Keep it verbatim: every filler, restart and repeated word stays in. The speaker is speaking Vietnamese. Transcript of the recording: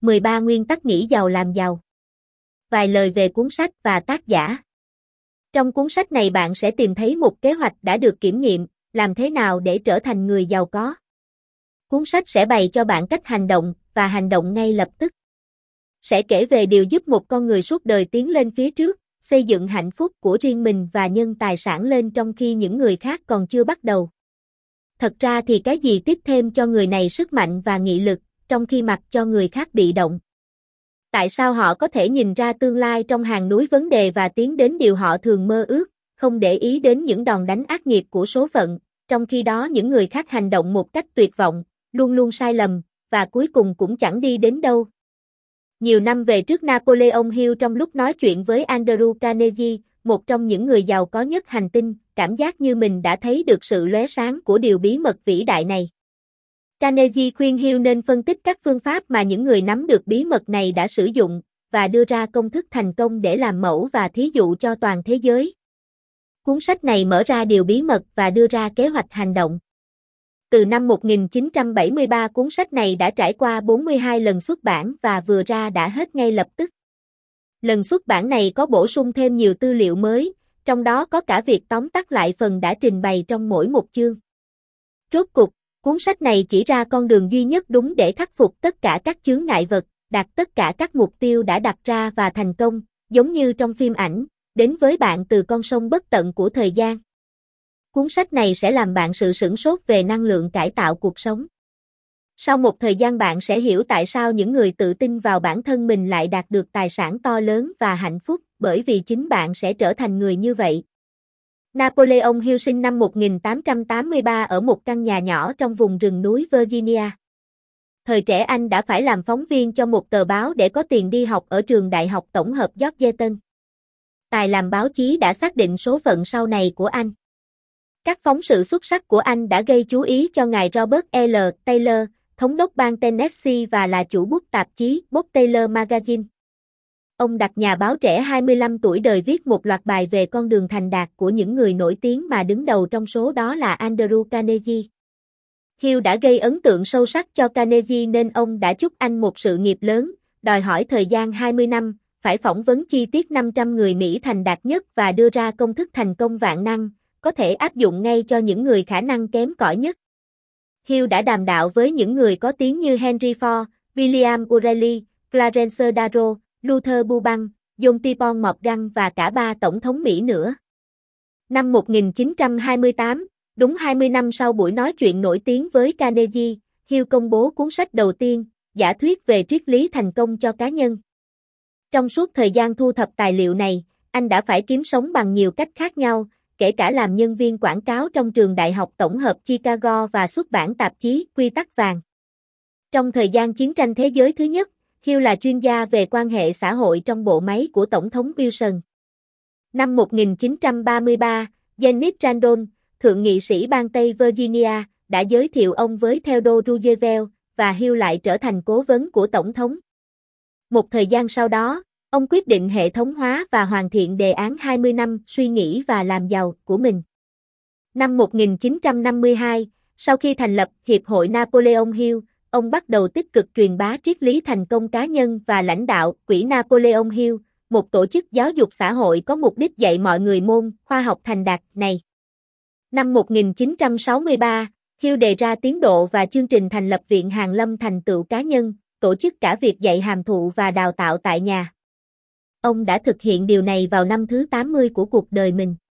mười ba nguyên tắc nghĩ giàu làm giàu. Vài lời về cuốn sách và tác giả. Trong cuốn sách này bạn sẽ tìm thấy một kế hoạch đã được kiểm nghiệm, làm thế nào để trở thành người giàu có. Cuốn sách sẽ bày cho bạn cách hành động, và hành động ngay lập tức. Sẽ kể về điều giúp một con người suốt đời tiến lên phía trước, xây dựng hạnh phúc của riêng mình và nhân tài sản lên trong khi những người khác còn chưa bắt đầu. Thật ra thì cái gì tiếp thêm cho người này sức mạnh và nghị lực, trong khi mặc cho người khác bị động? Tại sao họ có thể nhìn ra tương lai trong hàng núi vấn đề và tiến đến điều họ thường mơ ước, không để ý đến những đòn đánh ác nghiệt của số phận, trong khi đó những người khác hành động một cách tuyệt vọng, luôn luôn sai lầm, và cuối cùng cũng chẳng đi đến đâu. Nhiều năm về trước Napoleon Hill trong lúc nói chuyện với Andrew Carnegie, một trong những người giàu có nhất hành tinh, cảm giác như mình đã thấy được sự lóe sáng của điều bí mật vĩ đại này. Carnegie khuyên Hill nên phân tích các phương pháp mà những người nắm được bí mật này đã sử dụng, và đưa ra công thức thành công để làm mẫu và thí dụ cho toàn thế giới. Cuốn sách này mở ra điều bí mật và đưa ra kế hoạch hành động. Từ năm một nghìn chín trăm bảy mươi ba cuốn sách này đã trải qua bốn mươi hai lần xuất bản và vừa ra đã hết ngay lập tức. Lần xuất bản này có bổ sung thêm nhiều tư liệu mới, trong đó có cả việc tóm tắt lại phần đã trình bày trong mỗi một chương. Rốt cục, cuốn sách này chỉ ra con đường duy nhất đúng để khắc phục tất cả các chướng ngại vật, đạt tất cả các mục tiêu đã đặt ra và thành công, giống như trong phim ảnh, đến với bạn từ con sông bất tận của thời gian. Cuốn sách này sẽ làm bạn sự sửng sốt về năng lượng cải tạo cuộc sống. Sau một thời gian bạn sẽ hiểu tại sao những người tự tin vào bản thân mình lại đạt được tài sản to lớn và hạnh phúc, bởi vì chính bạn sẽ trở thành người như vậy. Napoleon Hill sinh năm một nghìn tám trăm tám mươi ba ở một căn nhà nhỏ trong vùng rừng núi Virginia. Thời trẻ anh đã phải làm phóng viên cho một tờ báo để có tiền đi học ở trường đại học tổng hợp Georgetown. Tài làm báo chí đã xác định số phận sau này của anh. Các phóng sự xuất sắc của anh đã gây chú ý cho ngài Robert L. Taylor, thống đốc bang Tennessee và là chủ bút tạp chí Bob Taylor Magazine. Ông đặt nhà báo trẻ hai mươi lăm tuổi đời viết một loạt bài về con đường thành đạt của những người nổi tiếng mà đứng đầu trong số đó là Andrew Carnegie. Hill đã gây ấn tượng sâu sắc cho Carnegie nên ông đã chúc anh một sự nghiệp lớn, đòi hỏi thời gian hai mươi năm, phải phỏng vấn chi tiết năm trăm người Mỹ thành đạt nhất và đưa ra công thức thành công vạn năng, có thể áp dụng ngay cho những người khả năng kém cỏi nhất. Hill đã đàm đạo với những người có tiếng như Henry Ford, William O'Reilly, Clarence Darrow, Luther Burbank, John T. Morgan và cả ba tổng thống Mỹ nữa. Năm một nghìn chín trăm hai mươi tám, đúng hai mươi năm sau buổi nói chuyện nổi tiếng với Carnegie, Hill công bố cuốn sách đầu tiên, Giả thuyết về triết lý thành công cho cá nhân. Trong suốt thời gian thu thập tài liệu này, anh đã phải kiếm sống bằng nhiều cách khác nhau, kể cả làm nhân viên quảng cáo trong trường đại học tổng hợp Chicago và xuất bản tạp chí Quy tắc vàng. Trong thời gian chiến tranh thế giới thứ nhất, Hill là chuyên gia về quan hệ xã hội trong bộ máy của Tổng thống Wilson. Năm một nghìn chín trăm ba mươi ba, Dennis Randolph, thượng nghị sĩ bang Tây Virginia, đã giới thiệu ông với Theodore Roosevelt, và Hill lại trở thành cố vấn của Tổng thống. Một thời gian sau đó, ông quyết định hệ thống hóa và hoàn thiện đề án hai mươi năm suy nghĩ và làm giàu của mình. Năm một nghìn chín trăm năm mươi hai, sau khi thành lập Hiệp hội Napoleon Hill, ông bắt đầu tích cực truyền bá triết lý thành công cá nhân và lãnh đạo Quỹ Napoleon Hill, một tổ chức giáo dục xã hội có mục đích dạy mọi người môn khoa học thành đạt này. Năm một nghìn chín trăm sáu mươi ba, Hill đề ra tiến độ và chương trình thành lập Viện Hàn Lâm Thành tựu cá nhân, tổ chức cả việc dạy hàm thụ và đào tạo tại nhà. Ông đã thực hiện điều này vào năm thứ tám mươi của cuộc đời mình.